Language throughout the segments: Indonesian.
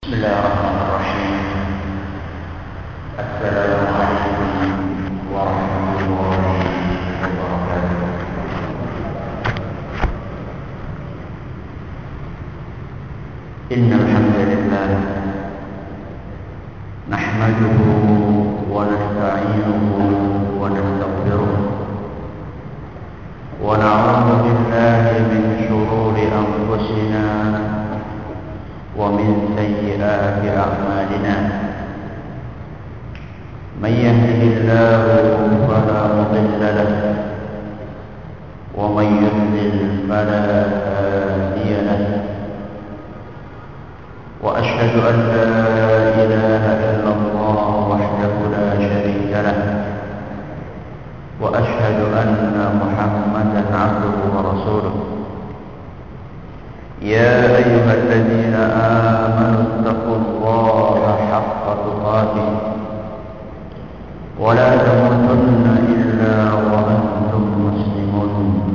بسم الله الرحمن الرحيم. السلام عليكم ورحمة الله وبركاته. إن الحمد لله نحمده ونستعينه ونستغفره ونعوذ بالله من شرور أنفسنا ومن سيئات أعمالنا. من يهده الله فلا مضل له ومن يضلل فلا هادي له. وأشهد أن لا إله إلا الله وحده لا شريك له وأشهد أن محمدا عبده ورسوله. يا أيها الذين آمنوا اتقوا الله حق تقاته ولا تموتن إلا وأنتم مسلمون.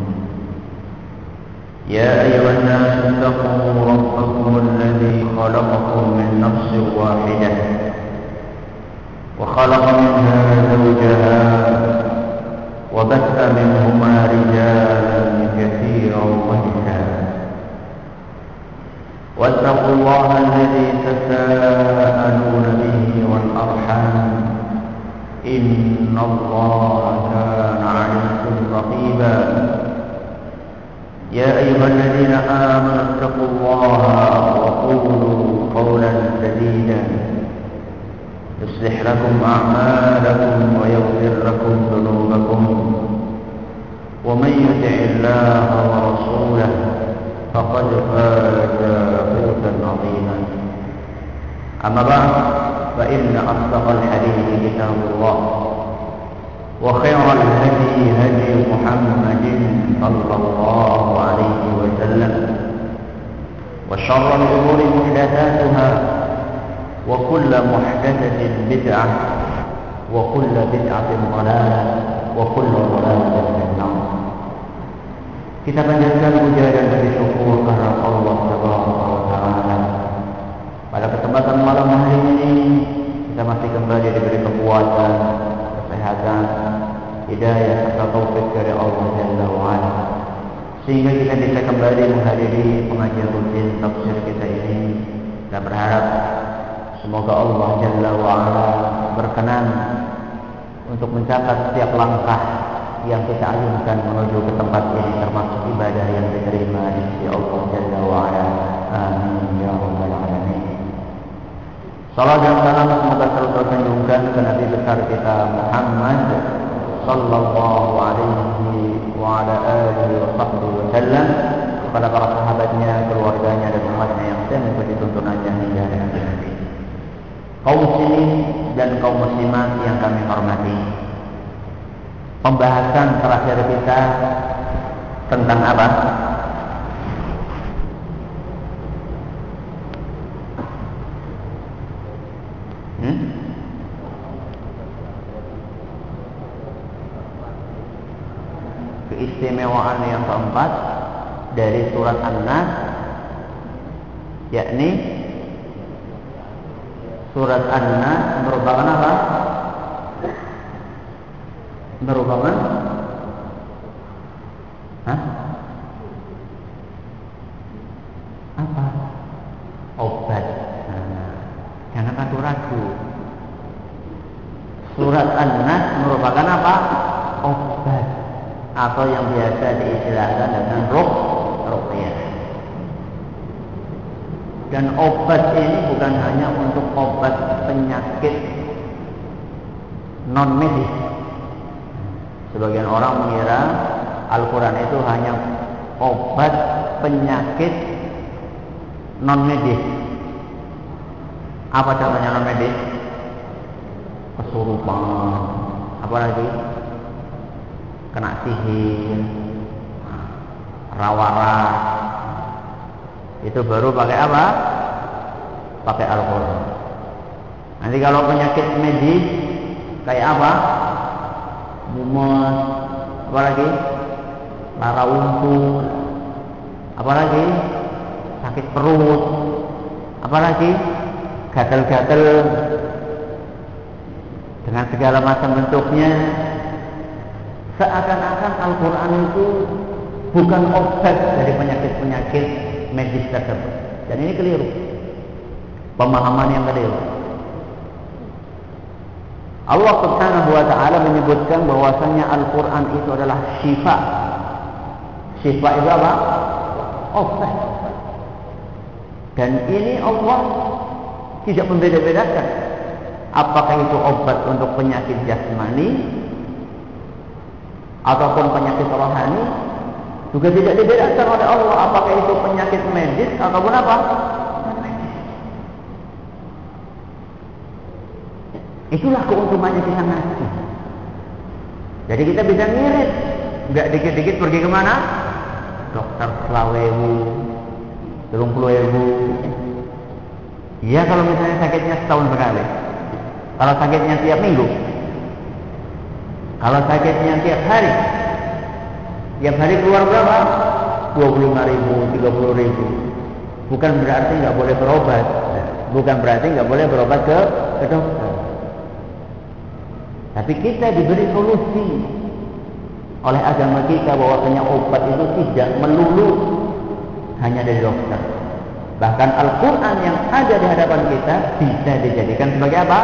يا أيها الناس اتقوا ربكم الذي خلقكم من نفس واحدة وخلق منها زوجها وبث منهما رجالا كثيرا ونساء. واتقوا الله الذي تساءلون به والأرحام إن الله كان عليكم رقيبا. يا أيها الذين آمنوا اتقوا الله وقولوا قولا سديدا يصلح لكم أعمالكم ويغفر لكم ذنوبكم ومن يطع الله ورسوله فقد فاز فوزا عظيما. أما بعد فإن أصدق الحديث كتاب الله وخير الهدي هدي محمد صلى الله عليه وسلم وشر الأمور محدثاتها وكل محدثة بدعة وكل بدعة ضلالة وكل ضلالة في النار. Kita panjatkan puja dan puji syukur karena Allah Taala. Pada kesempatan malam hari ini kita masih kembali diberi kekuatan, kesehatan, hidayah serta taufik dari Allah Jalla wa Ala, sehingga kita bisa kembali menghadiri pengajian rutin tafsir kita ini. Kita berharap semoga Allah Jalla wa Ala berkenan untuk mencatat setiap langkah yang kita ayunkan menuju ke tempat ini, termasuk ibadah yang diterima di sisi Allah Jalla wa Ala. Amin ya rabbal alamin. Salam dan salam semoga selalu tersanjungkan ke Nabi besar kita Muhammad sallallahu alaihi wa ala alihi wa sahbihi wa sallam, kepada para sahabatnya, keluarganya dan umatnya yang setia mengikuti tuntunannya hingga akhir nanti. Kaum muslimin dan kaum muslimat yang kami hormati, pembahasan terakhir kita tentang apa? Keistimewaan yang keempat dari surat An-Nas, yakni surat An-Nas merupakan apa? Merupakan apa? Obat. Jangan ragu-ragu. Surat An-Nas merupakan apa? Obat, atau yang biasa diistilahkan dengan ruqyah. Dan obat ini bukan hanya untuk obat penyakit non medis. Sebagian orang mengira Al-Quran itu hanya obat penyakit non-medis. Apa contohnya non-medis? Kesurupan, apa lagi? Kena sihir, rawaran. Itu baru pakai apa? Pakai Al-Quran. Nanti kalau penyakit medis kayak apa? Mumet, apalagi lara untu, apalagi sakit perut, apalagi gatal-gatal dengan segala macam bentuknya, seakan-akan Al-Quran itu bukan obat dari penyakit-penyakit medis tersebut. Dan ini keliru, pemahaman yang keliru. Allah Subhanahu wa ta'ala menyebutkan bahwasanya Al-Quran itu adalah syifa. Syifa itu apa? Obat. Dan ini Allah tidak membeda-bedakan apakah itu obat untuk penyakit jasmani ataupun penyakit rohani. Juga tidak dibedakan oleh Allah apakah itu penyakit medis ataupun apa? Itulah keuntungannya kita ngaji. Jadi kita bisa ngirit, nggak dikit-dikit pergi kemana? Dokter selawewu, 30.000. Iya kalau misalnya sakitnya setahun sekali. Kalau sakitnya tiap minggu, kalau sakitnya tiap hari keluar berapa? 25.000, 30.000. Bukan berarti nggak boleh berobat. Bukan berarti nggak boleh berobat ke dokter. Tapi kita diberi solusi oleh agama kita bahwasanya obat itu tidak melulu hanya dari dokter. Bahkan Al-Quran yang ada di hadapan kita bisa dijadikan sebagai apa?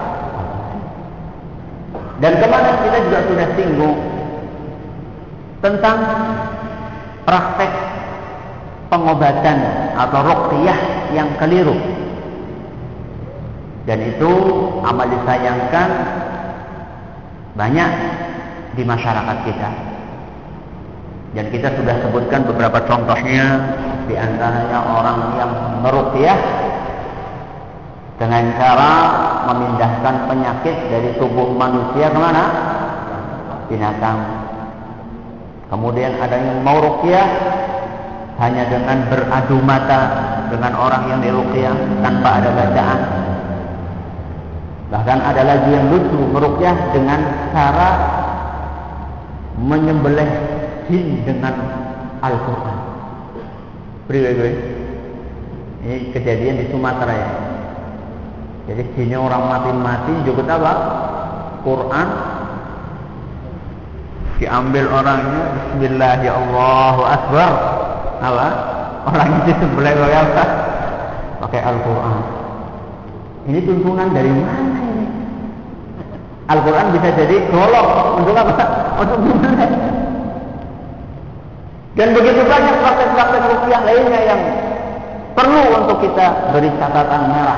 Dan kemarin kita juga sudah singgung tentang praktek pengobatan atau ruqyah yang keliru. Dan itu amat disayangkan banyak di masyarakat kita. Dan kita sudah sebutkan beberapa contohnya, di antaranya orang yang meruqyah dengan cara memindahkan penyakit dari tubuh manusia kemana? Binatang. Kemudian ada yang mau ruqyah hanya dengan beradu mata dengan orang yang diruqyah tanpa ada bacaan. Bahkan ada lagi yang lucu, meruqyah dengan cara menyembelih jin dengan Al-Quran. Ini kejadian di Sumatera ya. Jadi jinnya orang mati-mati juga apa? Quran. Diambil orangnya, bismillah ya Allahu Akbar. Apa? Orang itu disembelih pakai apa? Pakai Al-Quran. Ini tuntunan dari mana ini? Al-Quran bisa jadi golok untuk apa? Untuk menyembelih. Dan begitu banyak praktek-praktek ruqyah lainnya yang perlu untuk kita beri catatan merah.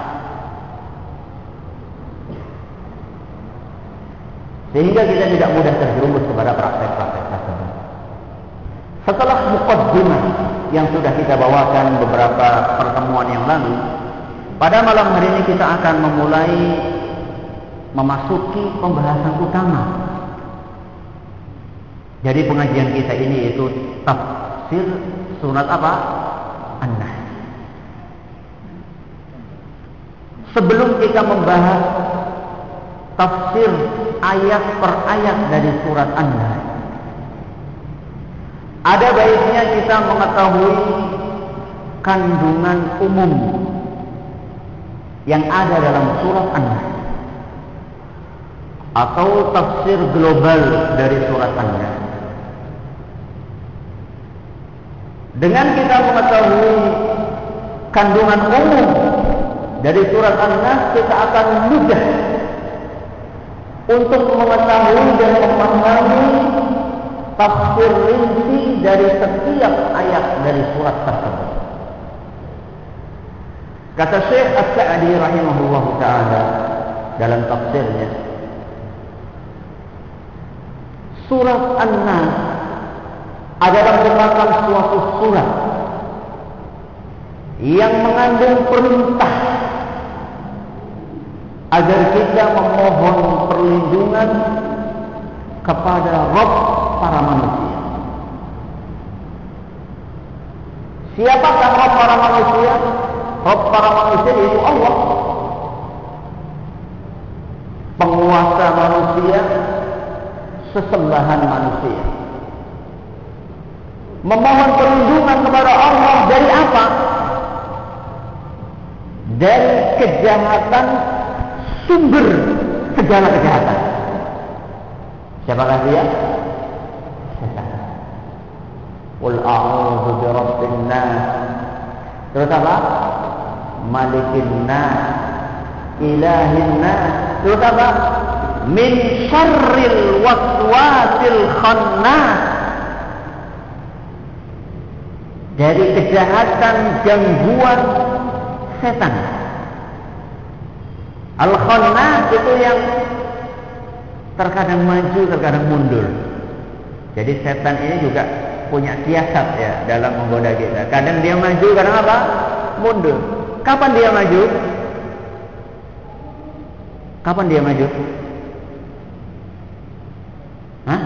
Sehingga kita tidak mudah terjerumus kepada praktek-praktek tersebut. Setelah muqaddimah yang sudah kita bawakan beberapa pertemuan yang lalu, pada malam hari ini kita akan memulai memasuki pembahasan utama. Jadi pengajian kita ini yaitu tafsir surat apa? An-Nahl. Sebelum kita membahas tafsir ayat per ayat dari surat An-Nahl, ada baiknya kita mengetahui kandungan umum yang ada dalam surat An-Nahl atau tafsir global dari surat An-Nahl. Dengan kita mengetahui kandungan umum dari surat An-Nahl, kita akan mudah untuk mengetahui dan memahami tafsir rinci dari setiap ayat dari surat tersebut. Kata Syekh As-Sa'di rahimahullahu ta'ala dalam tafsirnya, surat An-Nahl adalah merupakan suatu surat yang mengandung perintah agar kita memohon perlindungan kepada Rabb para manusia. Siapakah Rabb para manusia? Rabb para manusia yaitu Allah, penguasa manusia, sesembahan manusia. Memohon perlindungan kepada Allah dari apa? dari kejahatan, sumber segala kejahatan. Siapakah dia? Setan. Qul a'udzu birabbin nas. Terus apa? Malikin nas, ilahin nas. Terus apa? Min syarril waswasil khannas. Dari kejahatan, gangguan setan. Al-khannas itu yang terkadang maju, terkadang mundur. Jadi setan ini juga punya siasat ya dalam menggoda kita. Kadang dia maju, kadang apa? Mundur. Kapan dia maju? Kapan dia maju? Hah?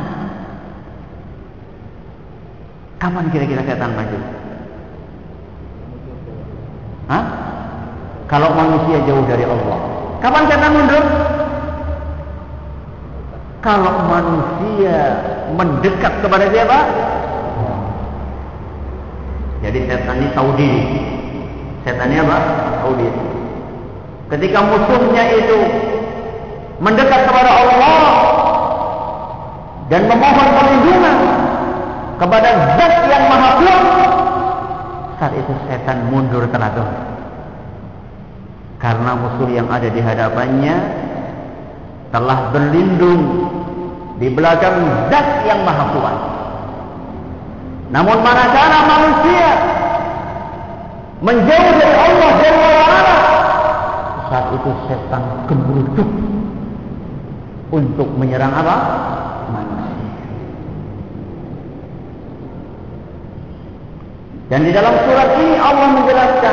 Kapan kira-kira setan maju? Hah? Kalau manusia jauh dari Allah. Kapan setan mundur? Kalau manusia mendekat kepada siapa? Jadi setan ini tahu diri. Setan ini apa? Tahu diri. Ketika musuhnya itu mendekat kepada Allah dan memohon perlindungan kepada Zat yang Maha Kuasa, saat itu setan mundur tenaga. Karena musuh yang ada di hadapannya telah berlindung di belakang Zat yang Maha Kuasa. Namun manakala manusia menjauh dari Allah Jalla wa'ala, saat itu setan gemeruduk untuk menyerang apa? Manusia. Dan di dalam surat ini Allah menjelaskan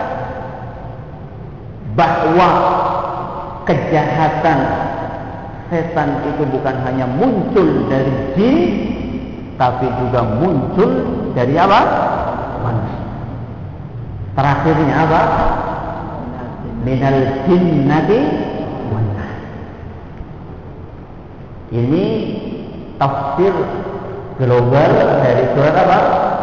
bahwa kejahatan setan itu bukan hanya muncul dari jin, tapi juga muncul dari apa? Manusia. Terakhirnya apa? Minal jinnati wan nas. Ini tafsir global dari surat apa?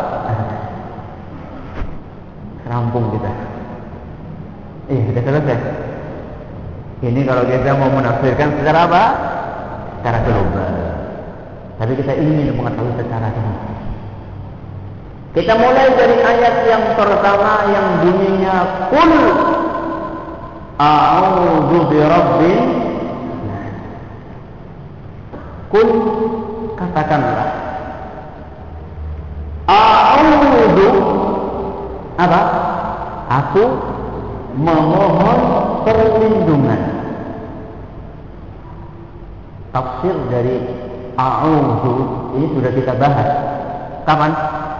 Rampung kita. Sudah selesai. Ini kalau kita mau menafsirkan secara apa? Secara global. Tapi kita ingin mengetahui secara global. Kita mulai dari ayat yang pertama yang bunyinya Qul a'udzu birabbin nas. Qul, katakanlah. A'udzu apa? Aku memohon perlindungan. Tafsir dari a'udzu ini sudah kita bahas. Kapan?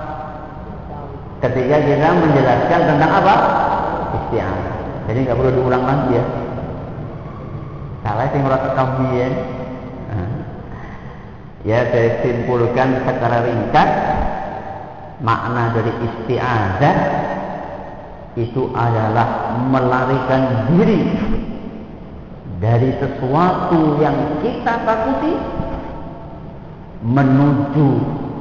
Ketika kita menjelaskan tentang apa? Isti'adzah. Jadi nggak perlu diulang lagi ya. Salah sing ora kekambian. Ya, saya simpulkan secara ringkas makna dari isti'adzah itu adalah melarikan diri dari sesuatu yang kita takuti menuju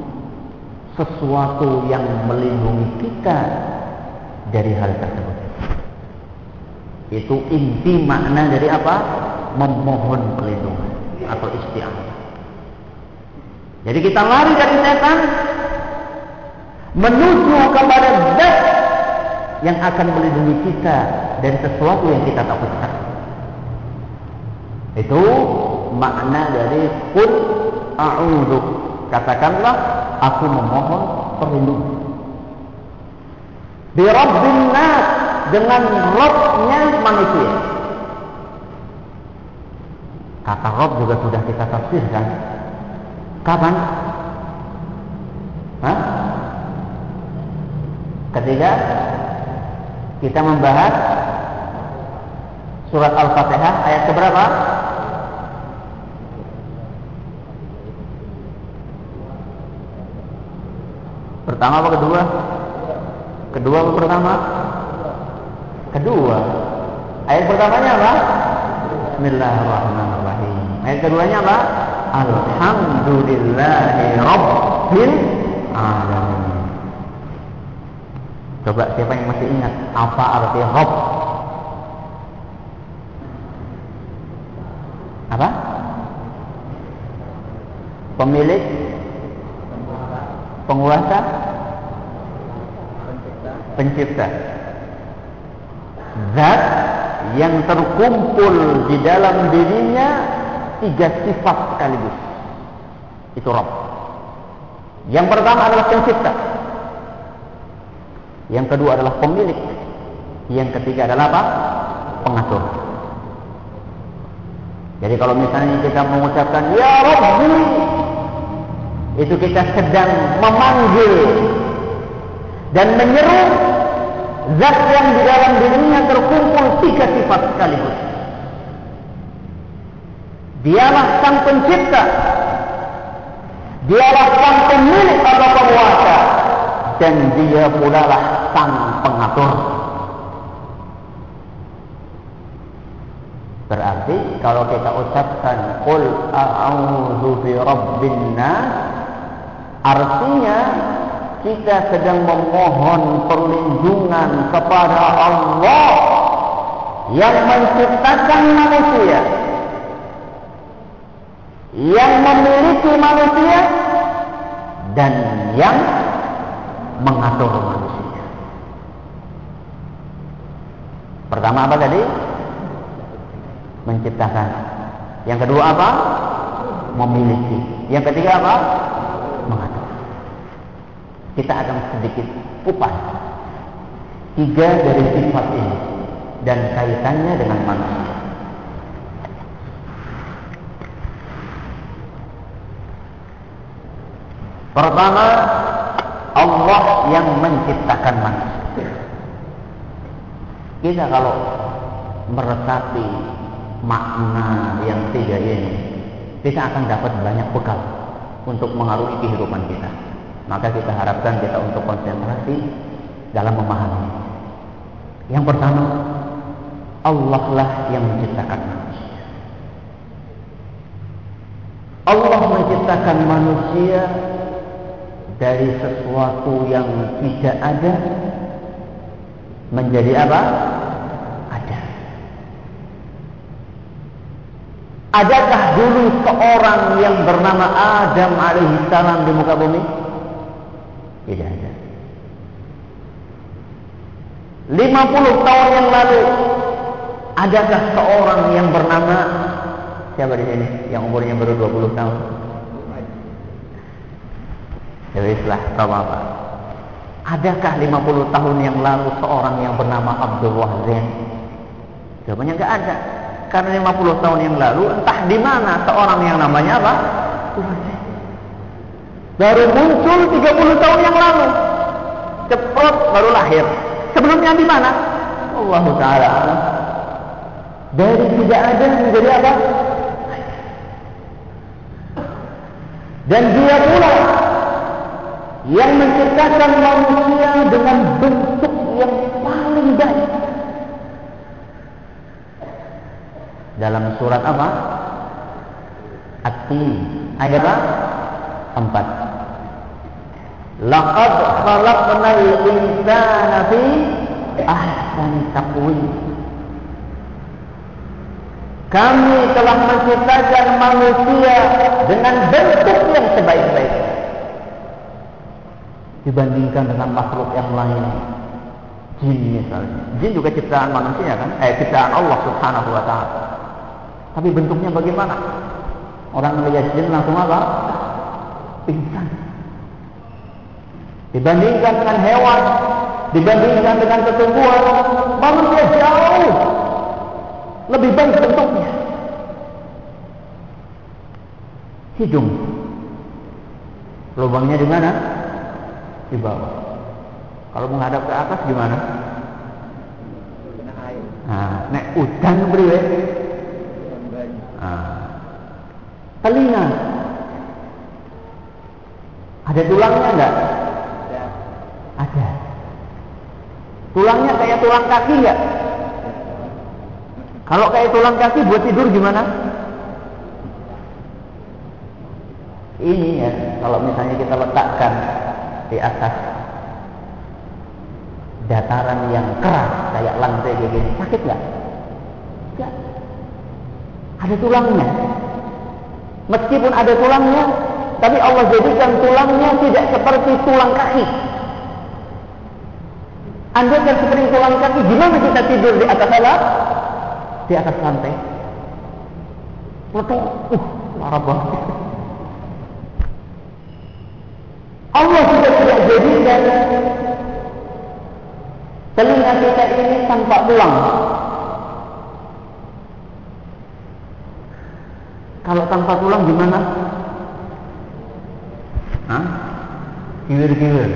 sesuatu yang melindungi kita dari hal tersebut. Itu inti makna dari apa? Memohon perlindungan atau isti'adzah. Jadi kita lari dari setan menuju kepada Zat yang akan melindungi kita dari sesuatu yang kita takutkan. Itu makna dari Qul a'udzu. Katakanlah aku memohon perlindungan. Bi Rabbin nas, dengan Rabb-nya manusia. Kata Rabb juga sudah kita tafsirkan. Kapan? Ketika kita membahas surat Al-Fatihah ayat keberapa? Pertama apa kedua? Kedua apa pertama? Kedua. Ayat pertamanya apa? Bismillahirrahmanirrahim. Ayat keduanya apa? Alhamdulillahi Rabbil Alamin. Coba siapa yang masih ingat apa arti Rabb? pemilik, penguasa, pencipta. Zat yang terkumpul di dalam dirinya 3 sifat sekaligus. Itu Rabb. Yang pertama adalah pencipta. Yang kedua adalah pemilik. Yang ketiga adalah apa? Pengatur. Jadi kalau misalnya kita mengucapkan Ya Rabbi, itu kita sedang memanggil dan menyeru zat yang di dalam dirinya terkumpul 3 sifat sekaligus. Dialah sang pencipta, dialah sang pemilik atau penguasa, dan dia pula lah sang pengatur. Berarti kalau kita ucapkan Qul a'udzu bi rabbin nas, artinya kita sedang memohon perlindungan kepada Allah yang menciptakan manusia, yang memiliki manusia, dan yang mengatur manusia. Pertama apa tadi? Menciptakan. Yang kedua apa? Memiliki. Yang ketiga apa? Mengatur. Kita akan sedikit kupas 3 dari sifat ini dan kaitannya dengan manusia. Pertama, Allah yang menciptakan manusia. Kita kalau meresapi makna yang 3 ini, kita akan dapat banyak bekal untuk mengarungi kehidupan kita. Maka kita harapkan kita untuk konsentrasi dalam memahami. Yang pertama, Allah lah yang menciptakan manusia. Allah menciptakan manusia dari sesuatu yang tidak ada menjadi apa? Ada. Adakah dulu seorang yang bernama Adam alaihissalam di muka bumi? Tidak ada. 50 tahun yang lalu, adakah seorang yang bernama, siapa di sini yang umurnya baru 20 tahun? Jadi setelah tahu apa? Adakah 50 tahun yang lalu seorang yang bernama Abdul Wahzin? Jawabannya enggak ada. Karena 50 tahun yang lalu entah di mana seorang yang namanya apa? Baru muncul 30 tahun yang lalu. Cepat baru lahir. Sebelumnya di mana? Allah Ta'ala. Dari tidak ada menjadi apa? Dan dia pula yang menciptakan manusia dengan bentuk yang paling baik. Dalam surat apa? At-Tin ayat 4. Laqad khalaqnal insana fi ahsani taqwim. Kami telah menciptakan manusia dengan bentuk yang sebaik-baiknya dibandingkan dengan makhluk yang lain. Jin misalnya. Jin juga ciptaan manusia kan? Ciptaan Allah Subhanahu wa ta'ala. Tapi bentuknya bagaimana? Orang melihat jin langsung apa? Pingsan. Dibandingkan dengan hewan, dibandingkan dengan tumbuhan, manusia jauh lebih baik bentuknya. Hidung, lubangnya di mana? Di bawah. Kalau menghadap ke atas gimana? Nek udan beriwe. Telinga, ada tulangnya enggak? Ada. Tulangnya kayak tulang kaki enggak? Kalau kayak tulang kaki buat tidur gimana? Ini ya, kalau misalnya kita letakkan di atas dataran yang keras kayak lantai kayak gini, sakit nggak? Nggak. Ada tulangnya. Meskipun ada tulangnya, tapi Allah jadikan tulangnya tidak seperti tulang kaki. Andai kan seperti tulang kaki, gimana kita tidur di atas apa? Di atas lantai. Letuk, marah banget. Allah juga tidak jadikan telinga kita ini tanpa tulang. Kalau tanpa tulang gimana? Hah? Kiwir-kiwir.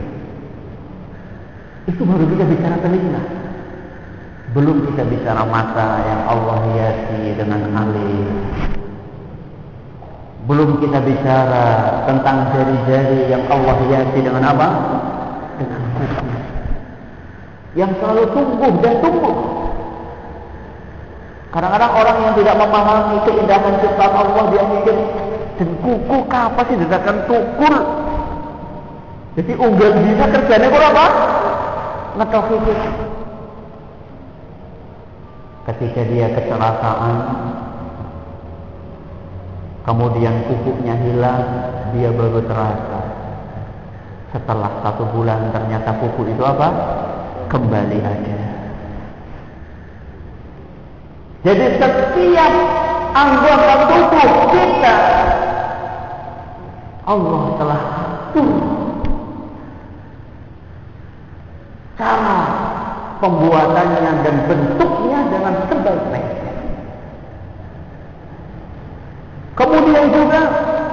Itu baru kita bicara telinga. Belum kita bicara mata yang Allah hiasi dengan alis. Belum kita bicara tentang jari-jari yang Allah hiasi dengan apa? Dengan kuku. Yang selalu tumbuh dan tumbuh. Kadang-kadang orang yang tidak memahami keindahan ciptaan Allah, dia mikir, dan kuku apa sih dadakan tukur? Jadi unggal bisa kerjanya apa? Ngetok itu. Ketika dia kecelakaan, kemudian kukunya hilang, dia baru terasa. Setelah 1 bulan ternyata kuku itu apa? Kembali ada. Jadi setiap anggota tubuh kita Allah telah atur cara pembuatannya dan bentuknya dengan sebaik-baiknya. Kemudian juga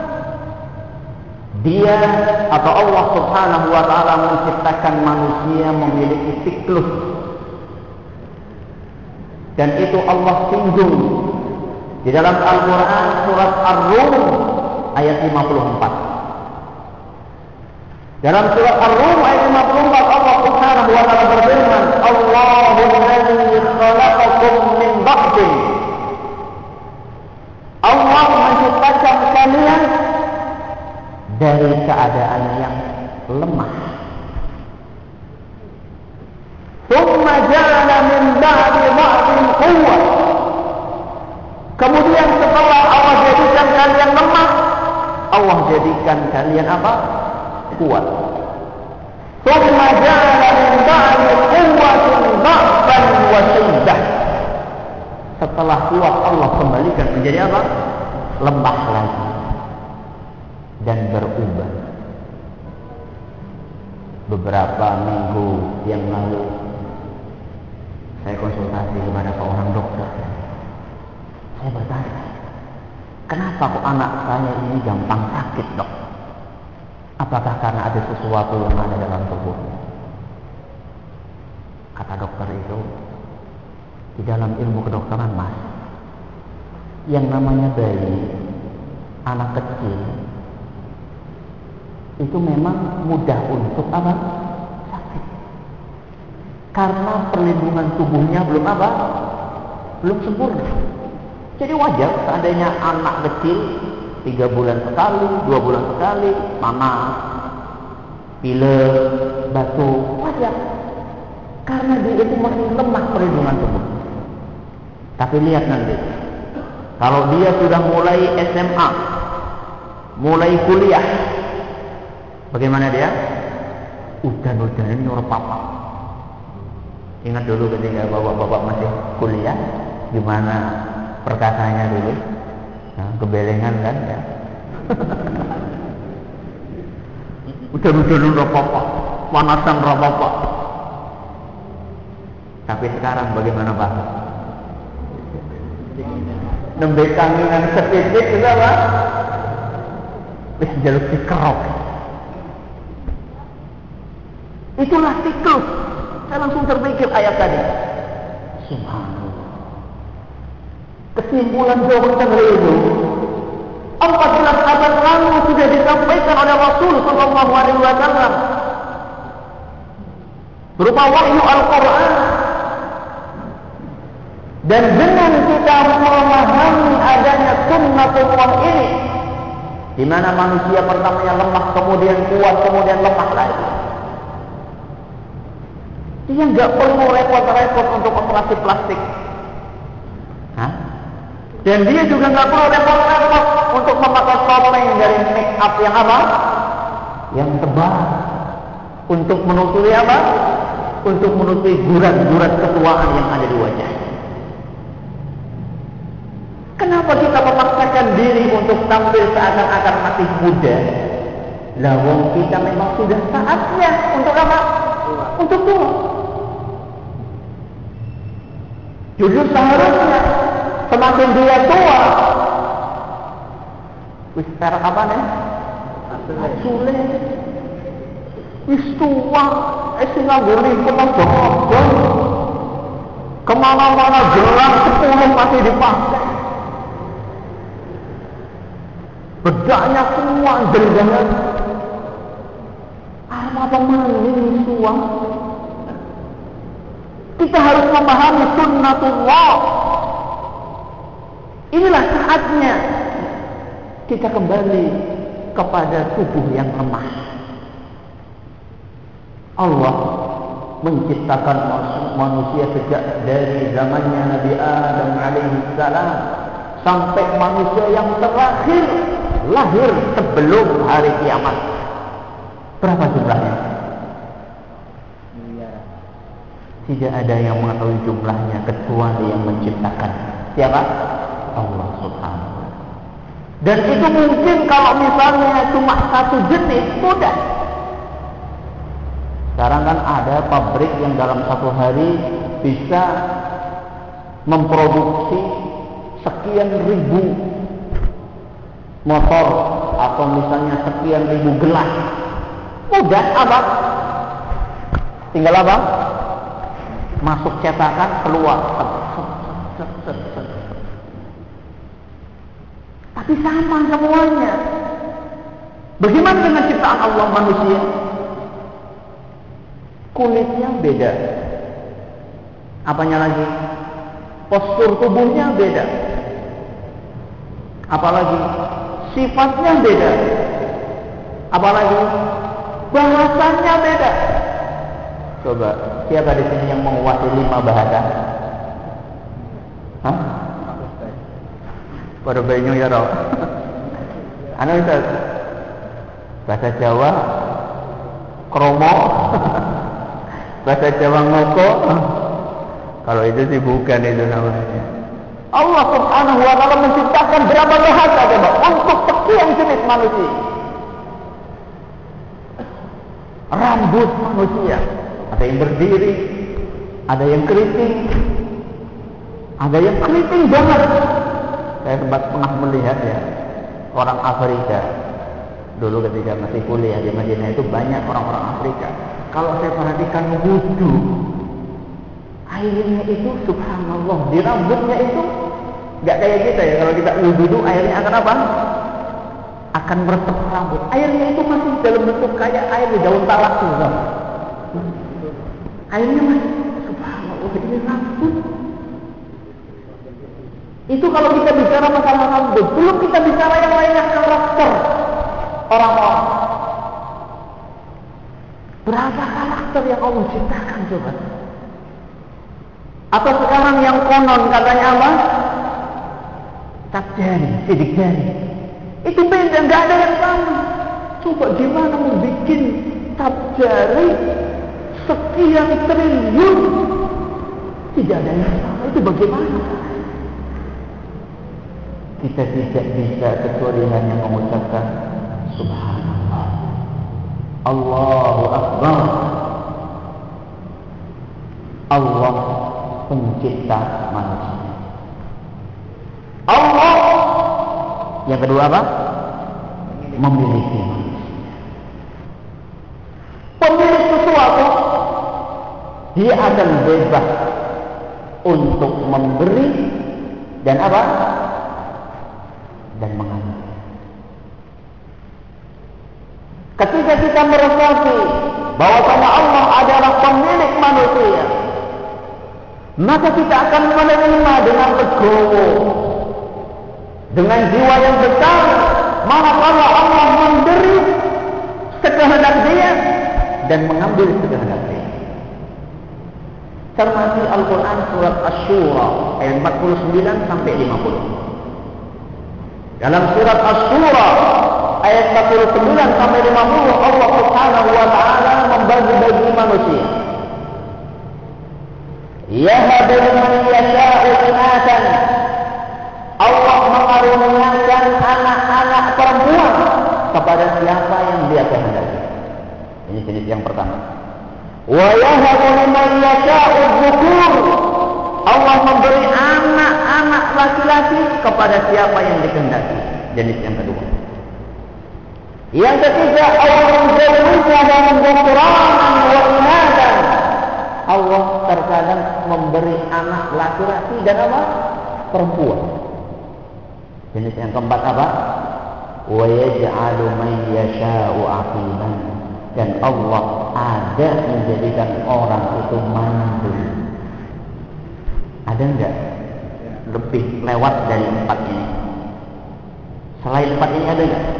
Dia atau Allah Subhanahu wa taala menciptakan manusia memiliki siklus. Dan itu Allah singgung di dalam Al-Quran surat Ar-Rum ayat 54. Dalam surat Ar-Rum ayat 54 Allah Subhanahu wa taala berfirman, Allahul ladzi khalaqakum min dha'fin. Allah menciptakan kalian dari keadaan yang lemah. Tsumma ja'ala min ba'di dha'fin quwwah. Kemudian setelah Allah jadikan kalian lemah, Allah jadikan kalian apa? Kuat. Tsumma ja'ala min ba'di quwwatin dha'fan wa shiddah. Setelah kuat Allah kembalikan menjadi apa? Lemah lagi dan berubah. Beberapa minggu yang lalu saya konsultasi kepada seorang dokter. Saya bertanya, kenapa kok anak saya ini gampang sakit, dok? Apakah karena ada sesuatu yang ada dalam tubuhnya? Kata dokter itu, di dalam ilmu kedokteran, Mas, yang namanya bayi, anak kecil, itu memang mudah untuk apa? Sakit. Karena perlindungan tubuhnya belum apa? Belum sempurna. Jadi wajar seandainya anak kecil 3 bulan sekali, 2 bulan sekali, panas, pilek, batuk, wajar. Karena dia itu masih lemah perlindungan tubuh. Tapi lihat nanti, kalau dia sudah mulai SMA, mulai kuliah, bagaimana dia? Udan-udanan nyuruh papa. Ingat dulu ketika bapak-bapak masih kuliah, gimana perkataannya dulu? Nah, kebelengan kan ya. Udan-udanan nyuruh papa, panasan nyuruh papa. Tapi sekarang bagaimana Pak? Nembe kangenan setitik itu apa? Wis jaluk dikerok. Itulah siklus. Saya langsung terpikir ayat tadi. Subhanallah. Kesimpulan dokter itu 14 abad lalu sudah disampaikan oleh Rasul sallallahu alaihi wasallam berupa wahyu Al-Qur'an. Dan dengan kita memahami adanya sunnatullah ini, di mana manusia pertamanya lemah, kemudian kuat, kemudian lemah lagi. Dia nggak perlu repot-repot untuk operasi plastik. Hah? Dan dia juga nggak perlu repot-repot untuk memakai topeng dari make up yang apa? Yang tebal. Untuk menutupi apa? Untuk menutupi gurat-gurat ketuaan yang ada di wajah. Kenapa kita memaksakan diri untuk tampil seakan-akan masih muda? Lah wong kita memang sudah saatnya untuk apa? Untuk tua. Justru seharusnya semakin dia tua, wis perak apa nih? Sulit. Wis tua, sing nganggo lingkup obong-obong. Kemana-mana gelang 10 masih dipakai. Bedaknya kuandel banget. Apa maning tua? Kita harus memahami sunnatullah. Inilah saatnya kita kembali kepada tubuh yang lemah. Allah menciptakan manusia sejak dari zamannya Nabi Adam alaihissalam sampai manusia yang terakhir lahir sebelum hari kiamat. Berapa jumlahnya? Tidak ada yang mengetahui jumlahnya kecuali yang menciptakan. Siapa? Allah subhanahu wa ta'ala. Dan itu mungkin kalau misalnya cuma satu jenis, mudah. Sekarang kan ada pabrik yang dalam satu hari bisa memproduksi sekian ribu motor atau misalnya sekian ribu gelas. Mudah apa? Tinggal apa? Masuk cetakan, keluar. Tapi sama semuanya. Bagaimana dengan ciptaan Allah manusia? Kulitnya beda. Apanya lagi? Postur tubuhnya beda. Apalagi? Sifatnya beda. Apalagi? Bahasanya beda. Coba, siapa di sini yang menguasai 5 bahasa? Hah? Pada banyu ya roh. Anu Ustaz. Bahasa Jawa kromo. Bahasa Jawa ngoko. Kalau itu sih bukan itu namanya. Allah subhanahu wa ta'ala menciptakan berapa bahasa coba untuk sekian jenis manusia. Rambut manusia, ada yang berdiri, ada yang keriting, ada yang keriting banget. Saya sempat pernah melihat ya, orang Afrika dulu ketika masih kuliah di Madinah itu banyak orang-orang Afrika. Kalau saya perhatikan wudhu, airnya itu subhanallah di rambutnya itu nggak kayak kita ya. Kalau kita wudhu itu airnya akan apa? Akan meresap rambut. Airnya itu masih dalam bentuk kayak air di daun talak juga. Airnya masih subhanallah ini rambut. Itu kalau kita bicara masalah rambut. Belum kita bicara yang lainnya karakter orang-orang. Berapa karakter yang Allah ciptakan coba? Atau sekarang yang konon katanya apa? Cap jari, sidik jari. Itu beda, nggak ada yang sama. Coba gimana membuat cap jari sekian triliun? Tidak ada yang sama. Itu bagaimana? Kita tidak bisa kecuali hanya mengucapkan subhanallah, Allahu Akbar. Allah pencipta manusia. Allah yang kedua apa? Memiliki manusia. Pemilik sesuatu, dia akan bebas untuk memberi dan apa? Dan mengambil. Ketika kita meresapi bahwasanya Allah adalah pemilik manusia, maka kita akan menerima dengan legowo, dengan jiwa yang besar, manakala Allah memberi sekehendak Dia dan mengambil sekehendak Dia. Cermati Al-Quran surat Asy-Syura ayat 49 sampai 50. Dalam surat Asy-Syura ayat 49 sampai 50 Allah Subhanahu wa taala membagi-bagi manusia. Yahabu liman yasha'u inatan. Allah mengaruniakan anak-anak perempuan kepada siapa yang Dia kehendaki. Ini jenis yang pertama. Wa yahabu liman yasha'u dzukur. Allah memberi anak-anak laki-laki kepada siapa yang dikehendaki. Jenis yang kedua. Yang ketiga, Allah menjadikan dan dzukuranan wa inatan. Allah terkadang memberi anak laki-laki dan apa? Perempuan. Jenis yang keempat apa? Wa yaj'alu man yasha'u aqiman. Dan Allah ada menjadikan orang itu mandul. Ada enggak lebih lewat dari 4 ini? Selain 4 ini ada enggak?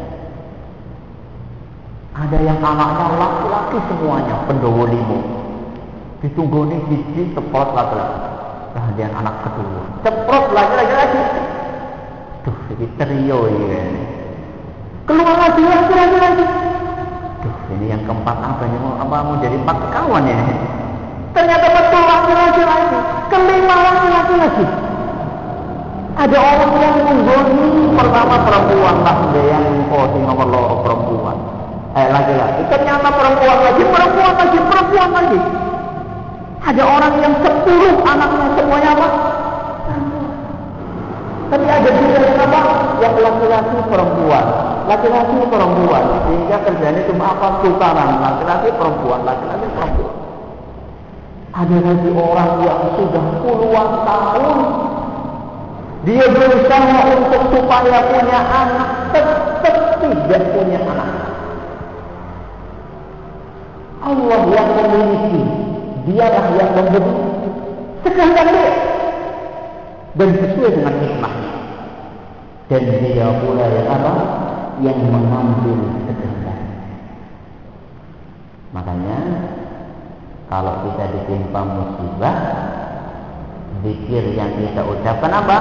Ada yang anaknya laki-laki semuanya, pendowo limo. Ditunggoni biji ceprot laki-laki. Kemudian anak kedua, ceprot laki-laki. Duh, ini trio ini. Keluar lagi. Duh, ini yang keempat apa nih? Apa mau jadi 4 kawan ini? Ternyata betul laki-laki lagi. Kelima laki-laki. Ada orang yang menggoni pertama perempuan lah, yang sing nomor loro perempuan. Laki-laki. Ternyata perempuan lagi. Ada orang yang 10 anaknya semuanya apa? Tapi ada juga yang apa? Yang laki-laki perempuan. Sehingga kerjanya cuma apa? Sultanan. Laki-laki perempuan. Ada lagi orang yang sudah puluhan tahun dia berusaha untuk supaya punya anak, tetap tidak punya anak. Allah yang memiliki, Dialah yang memberi sekehendak Dia dan sesuai dengan hikmahnya. Dan Dia pula yang apa? Yang mengambil sekehendak. Makanya kalau kita ditimpa musibah, zikir yang kita ucapkan apa?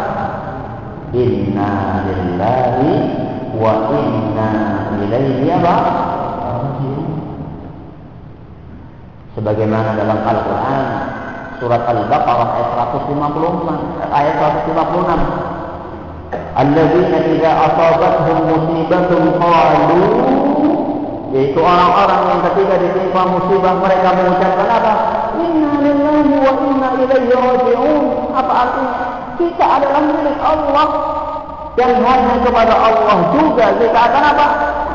Inna lillahi wa inna ilaihi raji'un. Sebagaimana dalam Al-Quran surat Al-Baqarah ayat 156. Alladzina idza asabathum musibatun qalu, yaitu orang-orang yang ketika ditimpa musibah mereka mengucapkan apa? Inna lillahi wa inna ilaihi raji'un. Apa artinya? Kita adalah milik Allah dan hanya kepada Allah juga kita akan apa?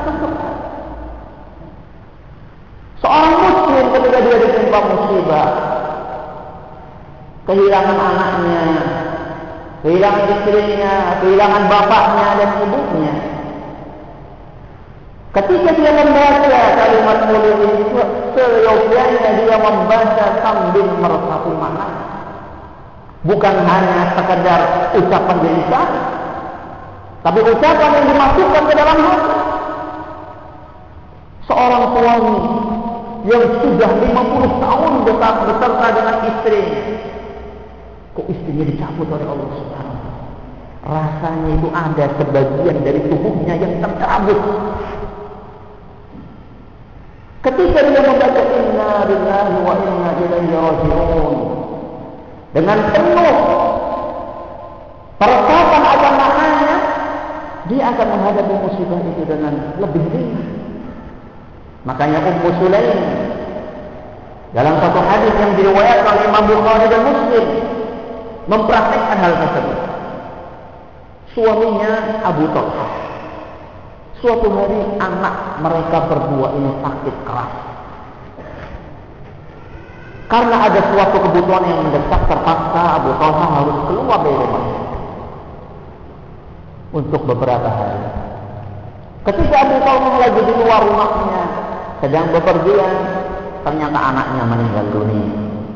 Seorang muslim ketika dia ditimpa musibah, kehilangan anaknya, kehilangan istrinya, kehilangan bapaknya dan ibunya, ketika dia membaca kalimat mulia ini, seyogyanya dia membaca sambil meresapi maknanya. Bukan hanya sekedar ucapan di lisan, tapi ucapan yang dimasukkan ke dalam hati. Seorang suami yang sudah 50 tahun beserta dengan istrinya, kok istrinya dicabut oleh Allah Subhanahu wa taala. Rasanya itu ada sebagian dari tubuhnya yang tercabut. Ketika dia membaca inna lillahi wa inna ilaihi raji'un dengan penuh perasaan akan maknanya, dia akan menghadapi musibah itu dengan lebih ringan. Makanya Ummu Sulaim dalam satu hadis yang diriwayatkan oleh Imam Bukhari dan Muslim mempraktikkan hal tersebut. Suaminya Abu Talhah, suatu hari anak mereka berdua ini sakit keras. Karena ada suatu kebutuhan yang mendesak, terpaksa Abu Talhah harus keluar dari rumahnya untuk beberapa hari. Ketika Abu Talhah lagi di luar rumahnya sedang bepergian, ternyata anaknya meninggal dunia.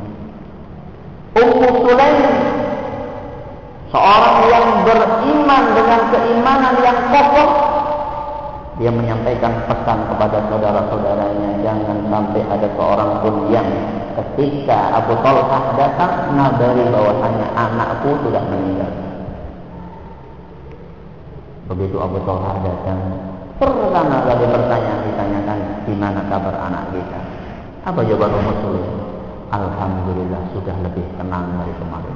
Ummu Sulaim, seorang yang beriman dengan keimanan yang kokoh, dia menyampaikan pesan kepada saudara-saudaranya, jangan sampai ada seorang pun yang ketika Abu Talhah datang nabari bahwasanya anakku sudah meninggal. Begitu Abu Talha datang, pertama kali pertanyaan ditanyakan, gimana kabar anak kita? Apa jawaban Ummu Sulaim? Alhamdulillah sudah lebih tenang dari kemarin.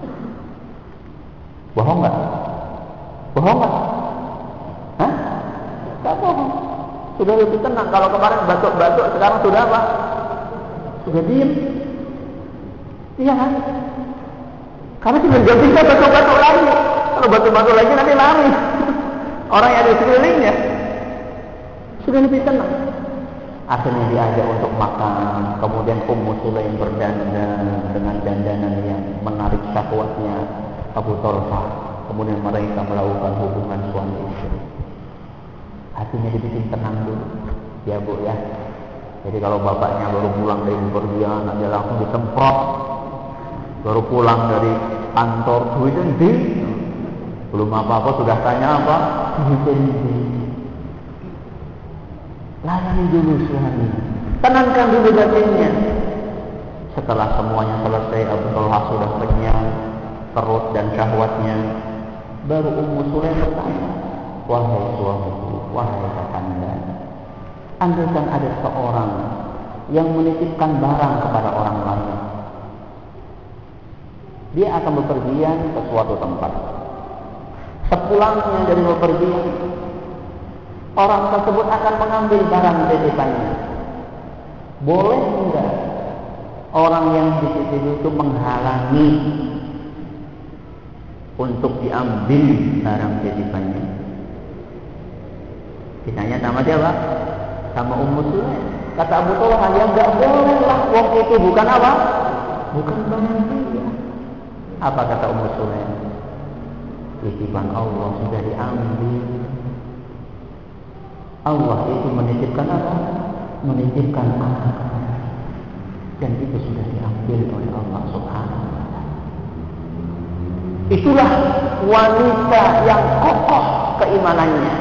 Bohong nggak? Bohong nggak? Hah? Tak bohong. Sudah lebih tenang. Kalau kemarin batuk-batuk, sekarang sudah apa? Sudah diem. Iya kan? Karena sudah bisa batuk-batuk lagi. Kalau batuk-batuk lagi nanti lari. Orang yang ada sekelilingnya sudah lebih tenang. Akhirnya diajak untuk makan. Kemudian Ummu Sulaim berdandan dengan dandanan yang menarik syahwatnya Abu Talha. Kemudian mereka melakukan hubungan suami istri. Hatinya dibikin tenang dulu. Ya Bu ya. Jadi kalau bapaknya baru pulang dari bepergian, dia langsung disemprot. Baru pulang dari kantor, duitnya di. Belum apa-apa sudah tanya apa? Duitnya di. Layani dulu suami. Tenangkan dulu batinnya. Setelah semuanya selesai, Abu Talha sudah kenyang perut dan syahwatnya. Baru Ummu Sulaim bertanya, wahai suamiku, wahai kakanda, andaikan ada seorang yang menitipkan barang kepada orang lain, dia akan bepergian ke suatu tempat. Sepulangnya dari bepergian, orang tersebut akan mengambil barang titipannya. Boleh enggak orang yang dititip itu menghalangi untuk diambil barang titipannya? Ditanya sama siapa? Sama Ummu Sulaim. Kata Abu Talha, ya enggak boleh lah, wong itu bukan apa? Bukan barang dia. Apa kata Ummu Sulaim? Titipan Allah sudah diambil. Allah itu menitipkan apa? Menitipkan anak. Dan itu sudah diambil oleh Allah Subhanahu wa ta'ala. Itulah wanita yang kokoh keimanannya.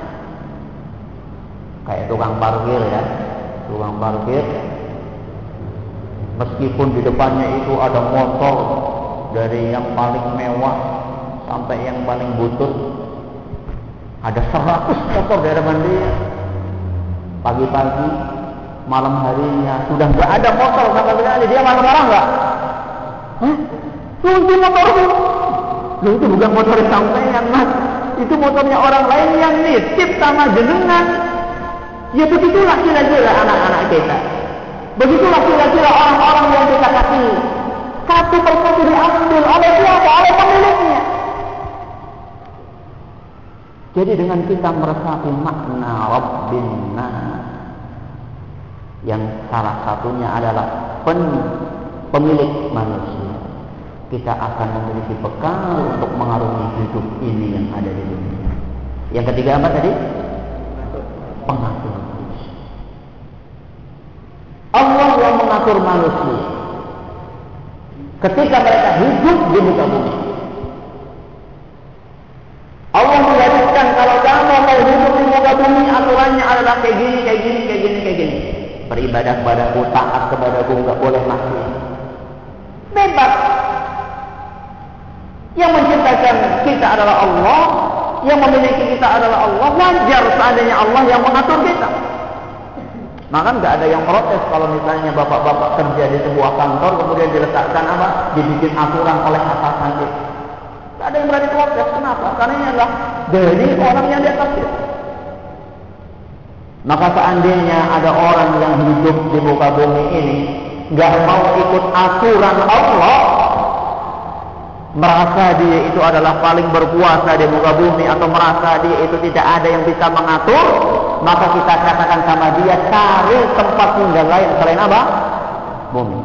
Kayak tukang parkir ya. Tukang parkir, meskipun di depannya itu ada motor dari yang paling mewah sampai yang paling butut, ada 100 motor di depan dia. Pagi-pagi, malam harinya sudah nggak ada motor sama sekali, dia marah-marah nggak? Hah? Itu motorku? Loh, itu bukan motor sampean, Mas. Itu motornya orang lain yang nitip sama jenengan. Ya begitulah kira-kira anak-anak kita. Begitulah kira-kira orang-orang yang kita kasih. Satu persatu diambil oleh siapa? Oleh pemiliknya. Jadi dengan kita meresapi makna Rabbin Nas, yang salah satunya adalah pemilik manusia, kita akan memiliki bekal untuk mengarungi hidup ini yang ada di dunia. Yang ketiga apa tadi? Pengatur. Allah yang mengatur manusia ketika mereka hidup di muka bumi. Allah menggariskan, kalau kamu mau hidup di muka bumi, aturannya adalah kayak gini, kayak gini, kayak gini, kayak gini. Beribadah kepadaku, taat kepadaku, nggak boleh maksiat. Bebas. Yang menciptakan kita adalah Allah, yang memiliki kita adalah Allah. Wajar seandainya Allah yang mengatur kita. Maka nggak ada yang protes kalau misalnya bapak-bapak kerja di sebuah kantor kemudian diletakkan apa? Dibikin aturan oleh atasan dia. Nggak ada yang berani protes. Kenapa? Karena ini adalah dari orang yang di atas kita. Maka seandainya ada orang yang hidup di muka bumi ini nggak mau ikut aturan Allah, merasa dia itu adalah paling berkuasa di muka bumi, atau merasa dia itu tidak ada yang bisa mengatur, maka kita katakan sama dia, cari tempat tinggal lain selain apa? Bumi.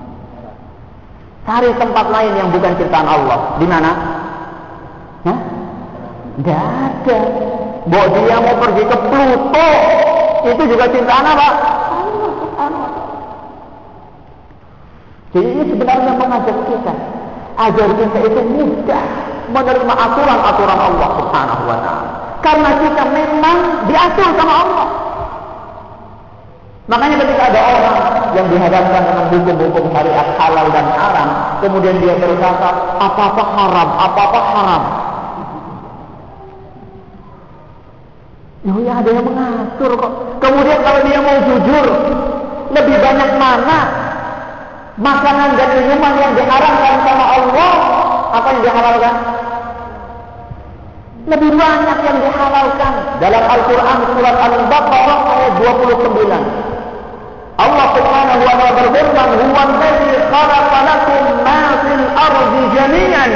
Cari tempat lain yang bukan ciptaan Allah. Di mana? Hah? Nggak ada. Bahwa dia mau pergi ke Pluto, itu juga ciptaan apa? Allah Subhanahu wa ta'ala. Jadi ini sebenarnya mengajak kita agar kita itu mudah menerima aturan-aturan Allah Subhanahu wa ta'ala. Karena kita memang diatur sama Allah. Makanya ketika ada orang yang dihadapkan dengan hukum-hukum syariat halal dan haram, kemudian dia berkata, apa-apa haram, apa-apa haram. Ya ada yang mengatur kok. Kemudian kalau dia mau jujur, lebih banyak mana makanan dan minuman yang diharamkan sama Allah, apa yang dihalalkan? Lebih banyak yang dihalalkan. Dalam Al-Quran surat Al-Baqarah ayat 29. Allah Subhanahu wa ta'ala berfirman, "Huwa alladzi khalaqa lakum ma fil ardi jami'an."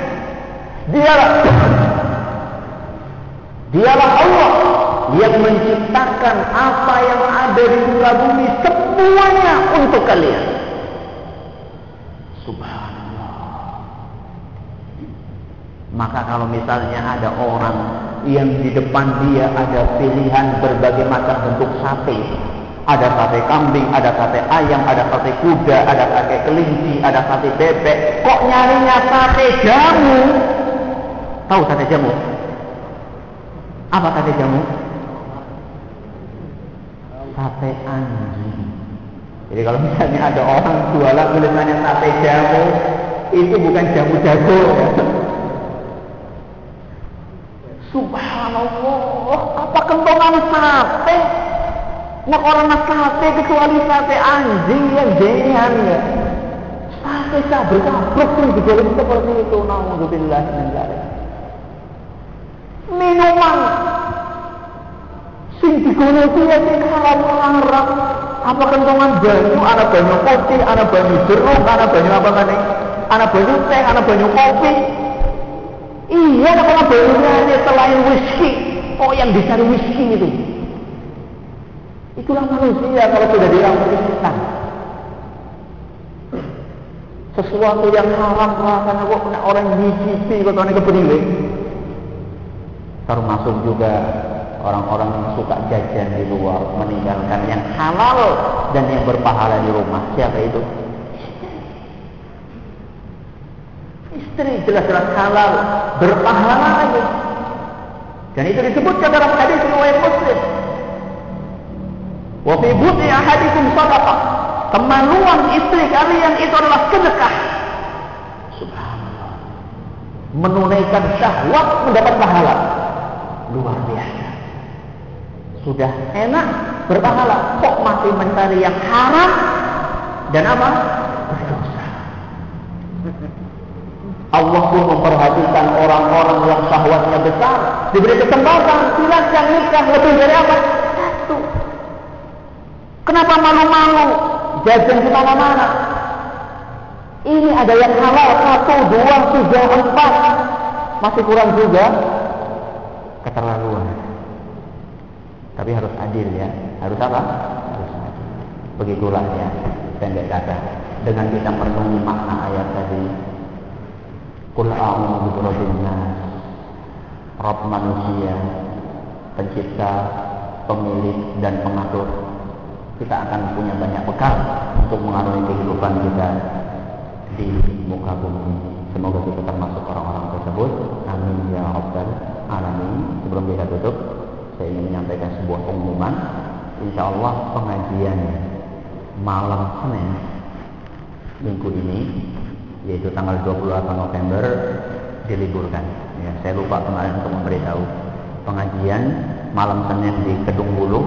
Dialah Allah yang menciptakan apa yang ada di muka bumi semuanya untuk kalian. Subhanallah. Maka kalau misalnya ada orang yang di depan dia ada pilihan berbagai macam bentuk sate, ada sate kambing, ada sate ayam, ada sate kuda, ada sate kelinci, ada sate bebek, kok nyarinya sate jamu? Tahu sate jamu? Apa sate jamu? Sate anjing. Jadi kalau misalnya ada orang jualan tulisannya sate jamu, itu bukan jamu jago ya. Subhanallah, apa kentongan sate? Nah orang sate kecuali sate anjing yang jengan ya. Sate cabrek-cabrek yang digoreng seperti itu. Nauzubillah min dzalik. Minuman sing digoreng itu ya sing haram-haram. Apa kentongan banyu, ana banyu kopi, ana banyu jeruk, ana banyu apa kan? Ana banyu teh, ana banyu kopi. Iya, kalau banyunya ini selain whisky, kok yang dicari whisky itu? Itulah manusia kalau sudah dirangkul setan. Sesuatu yang haram rasanya kok orang nyicipi kok ini kepenting. Termasuk juga orang-orang yang suka jajan di luar, meninggalkan yang halal dan yang berpahala di rumah. Siapa itu? Istri jelas-jelas halal, berpahala lagi. Dan itu disebutkan dalam hadis riwayat Muslim. Wa fi bud'i ahadikum shadaqah. Kemaluan istri kalian itu adalah sedekah. Subhanallah. Menunaikan syahwat mendapat pahala. Luar biasa. Sudah enak berpahala, kok masih mencari yang haram dan apa? Berdosa. Allah pun memperhatikan orang-orang yang syahwatnya besar, diberi kesempatan, silakan nikah, lebih dari apa? Satu. Kenapa malu-malu jajan di mana-mana? Ini ada yang halal 1, 2, 3, 4, masih kurang juga. Keterlaluan. Tapi harus adil ya. Harus apa? Harus adil. Begitulah ya. Pendek kata. Dengan kita merenungi makna ayat tadi. Qul a'udzu birabbin nas. Rabb manusia, pencipta, pemilik dan pengatur. Kita akan punya banyak bekal untuk mengarungi kehidupan kita di muka bumi. Semoga kita termasuk orang-orang tersebut. Amin ya rabbal alamin. Sebelum kita tutup, saya ingin menyampaikan sebuah pengumuman. Insya Allah pengajian malam Senin minggu ini, yaitu tanggal 28 November, diliburkan. Ya, saya lupa kemarin untuk memberitahu. Pengajian malam Senin di Kedung Bulu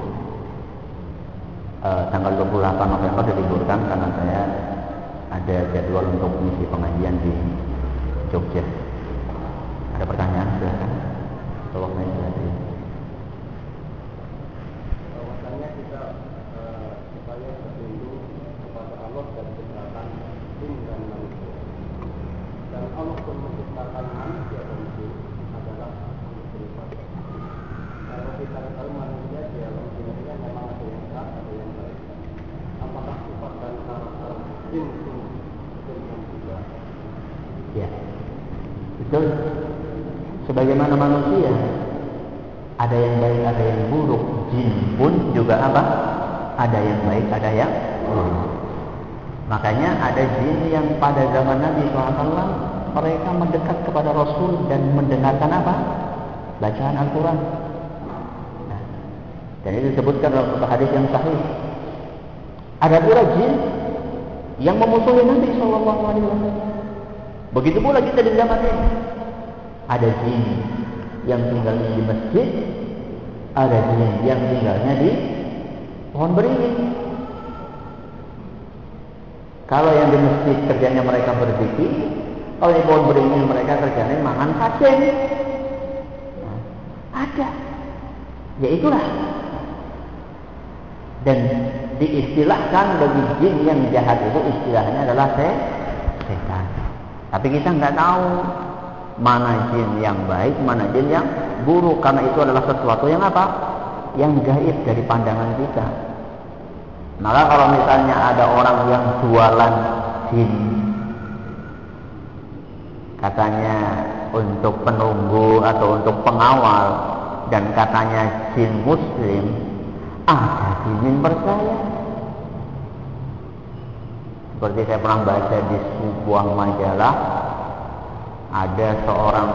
tanggal 28 November diliburkan karena saya ada jadwal untuk mengisi pengajian di Jogja. Ada pertanyaan? Silakan. Tolong naik lagi. Bahwasanya kita supaya berlindung kepada Allah dan menciptakan jin dan manusia. Dan Allah pun menciptakan manusia dan jin adalah untuk beribadah. Kalau kita tahu manusia di alam dunia memang ada yang jahat, ada yang baik. Apakah sifat dan karakter jin itu juga? Ya, betul. Sebagaimana manusia, ada yang baik, ada yang buruk. Jin pun juga apa? Ada yang baik, ada yang buruk. Makanya ada jin yang pada zaman Nabi SAW mereka mendekat kepada Rasul dan mendengarkan apa? Bacaan Al-Quran. Nah, dan itu disebutkan dalam hadis yang sahih. Ada pula jin yang memusuhi Nabi SAW. Begitu pula kita di zaman ini. Ada jin yang tinggal di masjid, Ada jin yang tinggalnya di pohon beringin. Kalau yang di masjid kerjanya mereka berzikir, kalau di pohon beringin mereka kerjanya mangan kacang. Nah, ada. Ya itulah. Dan diistilahkan bagi jin yang jahat itu istilahnya adalah setan. Tapi kita nggak tahu mana jin yang baik, mana jin yang buruk, karena itu adalah sesuatu yang apa? Yang gaib dari pandangan kita. Maka kalau misalnya ada orang yang jualan jin, katanya untuk penunggu atau untuk pengawal, dan katanya jin muslim, ada jin percaya. Seperti saya pernah baca di sebuah majalah, ada seorang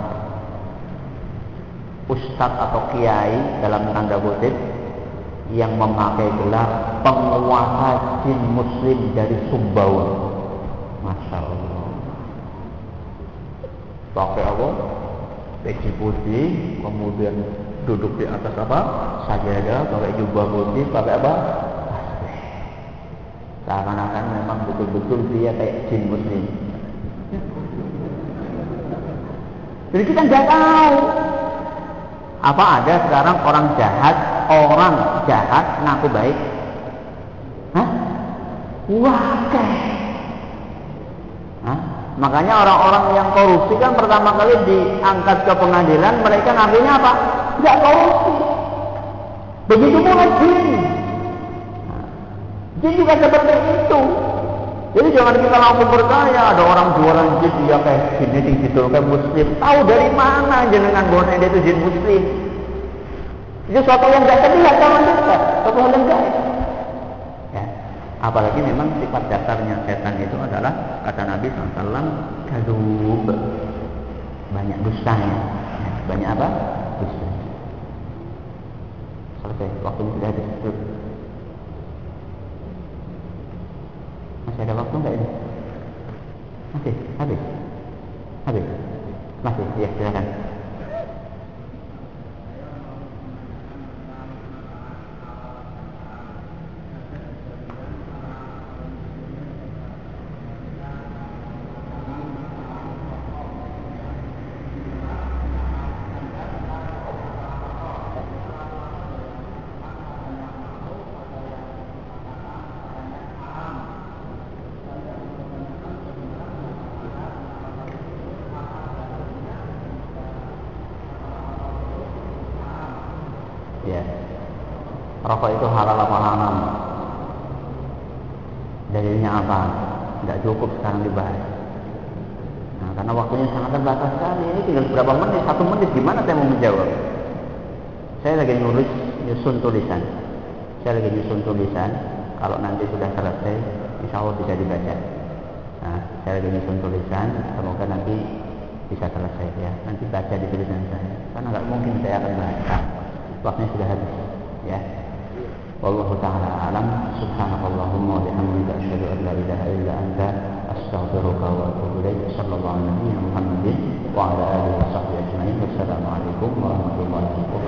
ustadz atau kiai dalam tanda kutip yang memakai gelar penguasa jin muslim dari Sumbawa. Masya Allah. Pakai apa? Peci putih, kemudian duduk di atas apa? Sajadah, pakai jubah putih, pakai apa? Tasbih. Seakan-akan memang betul-betul dia kayak jin muslim. Jadi kita nggak tahu. Apa ada sekarang orang jahat ngaku baik? Hah? Wakeh. Hah? Makanya orang-orang yang korupsi kan pertama kali diangkat ke pengadilan, mereka ngakunya apa? Nggak korupsi. Begitu pula jin. Jin juga seperti itu. Jadi jangan kita langsung percaya ada orang jualan jin, dia kayak genetik gitu, kayak muslim. Tahu dari mana jenengan bahwa dia itu jin muslim? Itu suatu yang tidak terlihat sama kita, suatu hal yang gaib. Ya. Apalagi memang sifat dasarnya setan itu adalah, kata Nabi SAW, kadzub, banyak dustanya. Ya. Banyak apa? Dusta. Selesai, waktunya sudah habis. Masih ada waktu enggak ini? Masih, habis. Masih, ya silakan. Ya, rokok itu halal apa haram? Dalilnya apa? Tidak cukup sekarang dibahas. Nah, karena waktunya sangat terbatas sekali. Ini tinggal berapa menit? 1 menit. Gimana saya mau menjawab? Saya lagi nyusun tulisan. Kalau nanti sudah selesai, insya Allah bisa dibaca. Nah, saya lagi nyusun tulisan. Semoga nanti bisa selesai ya. Nanti baca di tulisan saya. Karena nggak mungkin saya akan bahas. Waktunya sudah habis ya. Wallahu ta'ala alam. Subhanakallahumma wa bihamdika asyhadu an la ilaha illa anta astaghfiruka wa atubu ilaik. Sallallahu alaihi wa sallam wa ala alihi wa sahbihi ajma'in. Wassalamualaikum warahmatullahi wabarakatuh.